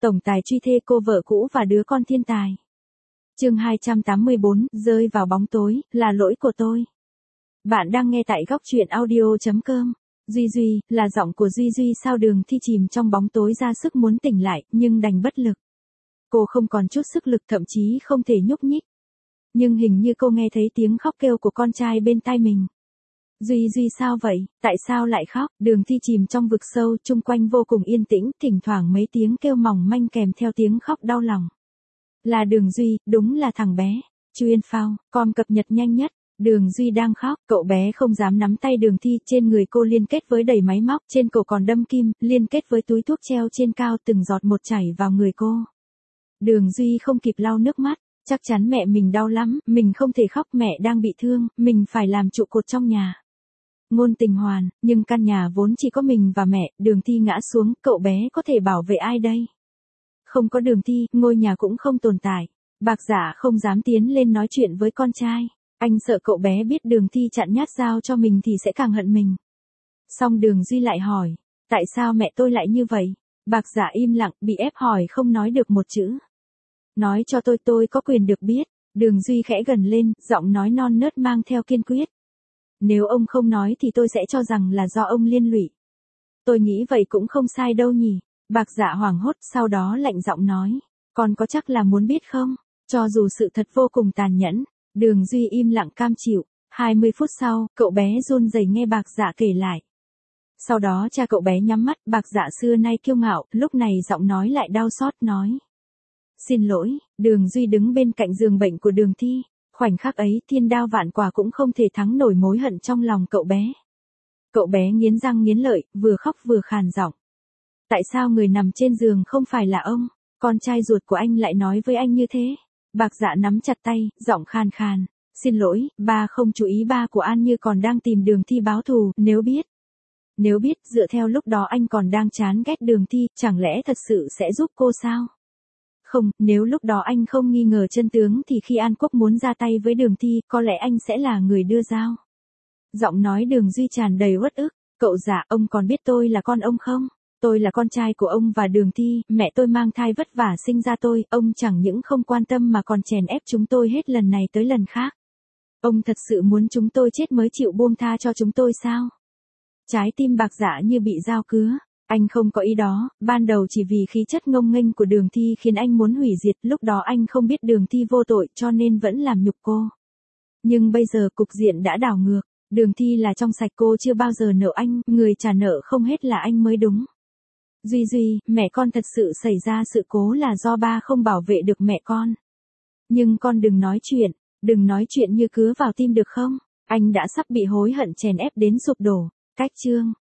Tổng tài truy thê cô vợ cũ và đứa con thiên tài. Chương 284, rơi vào bóng tối, là lỗi của tôi. Bạn đang nghe tại góc truyện audio.com. Duy, là giọng của Duy sao Đường Thi chìm trong bóng tối ra sức muốn tỉnh lại, nhưng đành bất lực. Cô không còn chút sức lực, thậm chí không thể nhúc nhích. Nhưng hình như cô nghe thấy tiếng khóc kêu của con trai bên tai mình. Duy sao vậy, tại sao lại khóc? Đường Thi chìm trong vực sâu, chung quanh vô cùng yên tĩnh, thỉnh thoảng mấy tiếng kêu mỏng manh kèm theo tiếng khóc đau lòng. Là Đường Duy, đúng là thằng bé. Chuyên phao, com cập nhật nhanh nhất. Đường Duy đang khóc, cậu bé không dám nắm tay Đường Thi, trên người cô liên kết với đầy máy móc, trên cổ còn đâm kim, liên kết với túi thuốc treo trên cao, từng giọt một chảy vào người cô. Đường Duy không kịp lau nước mắt, chắc chắn mẹ mình đau lắm, mình không thể khóc, mẹ đang bị thương, mình phải làm trụ cột trong nhà. Ngôn tình hoàn, nhưng căn nhà vốn chỉ có mình và mẹ, Đường Thi ngã xuống, cậu bé có thể bảo vệ ai đây? Không có Đường Thi, ngôi nhà cũng không tồn tại. Bạc Dạ không dám tiến lên nói chuyện với con trai. Anh sợ cậu bé biết Đường Thi chặn nhát dao cho mình thì sẽ càng hận mình. Xong Đường Duy lại hỏi, tại sao mẹ tôi lại như vậy? Bạc Dạ im lặng, bị ép hỏi không nói được một chữ. Nói cho tôi có quyền được biết. Đường Duy khẽ gần lên, giọng nói non nớt mang theo kiên quyết. Nếu ông không nói thì tôi sẽ cho rằng là do ông liên lụy. Tôi nghĩ vậy cũng không sai đâu nhỉ. Bạc Dạ hoảng hốt, sau đó lạnh giọng nói. Con có chắc là muốn biết không? Cho dù sự thật vô cùng tàn nhẫn. Đường Duy im lặng cam chịu. 20 phút sau, cậu bé run rẩy nghe Bạc Dạ kể lại. Sau đó cha cậu bé nhắm mắt, Bạc Dạ xưa nay kiêu ngạo, lúc này giọng nói lại đau xót nói. Xin lỗi. Đường Duy đứng bên cạnh giường bệnh của Đường Thi. Khoảnh khắc ấy, thiên đao vạn quả cũng không thể thắng nổi mối hận trong lòng cậu bé. Cậu bé nghiến răng nghiến lợi, vừa khóc vừa khàn giọng. Tại sao người nằm trên giường không phải là ông? Con trai ruột của anh lại nói với anh như thế. Bạc Dạ nắm chặt tay, giọng khan khan. Xin lỗi, ba không chú ý, ba của An Như còn đang tìm Đường Thi báo thù, nếu biết, dựa theo lúc đó anh còn đang chán ghét Đường Thi, chẳng lẽ thật sự sẽ giúp cô sao? Không, nếu lúc đó anh không nghi ngờ chân tướng thì khi An Quốc muốn ra tay với Đường Thi, có lẽ anh sẽ là người đưa dao. Giọng nói Đường Duy tràn đầy uất ức. Cậu Dạ, ông còn biết tôi là con ông không? Tôi là con trai của ông và Đường Thi, mẹ tôi mang thai vất vả sinh ra tôi, ông chẳng những không quan tâm mà còn chèn ép chúng tôi hết lần này tới lần khác. Ông thật sự muốn chúng tôi chết mới chịu buông tha cho chúng tôi sao? Trái tim Bạc Dạ như bị dao cứa. Anh không có ý đó, ban đầu chỉ vì khí chất ngông nghênh của Đường Thi khiến anh muốn hủy diệt, lúc đó anh không biết Đường Thi vô tội cho nên vẫn làm nhục cô. Nhưng bây giờ cục diện đã đảo ngược, Đường Thi là trong sạch, cô chưa bao giờ nợ anh, người trả nợ không hết là anh mới đúng. Duy, mẹ con thật sự xảy ra sự cố là do ba không bảo vệ được mẹ con. Nhưng con đừng nói chuyện như cứa vào tim được không? Anh đã sắp bị hối hận chèn ép đến sụp đổ. Cách chương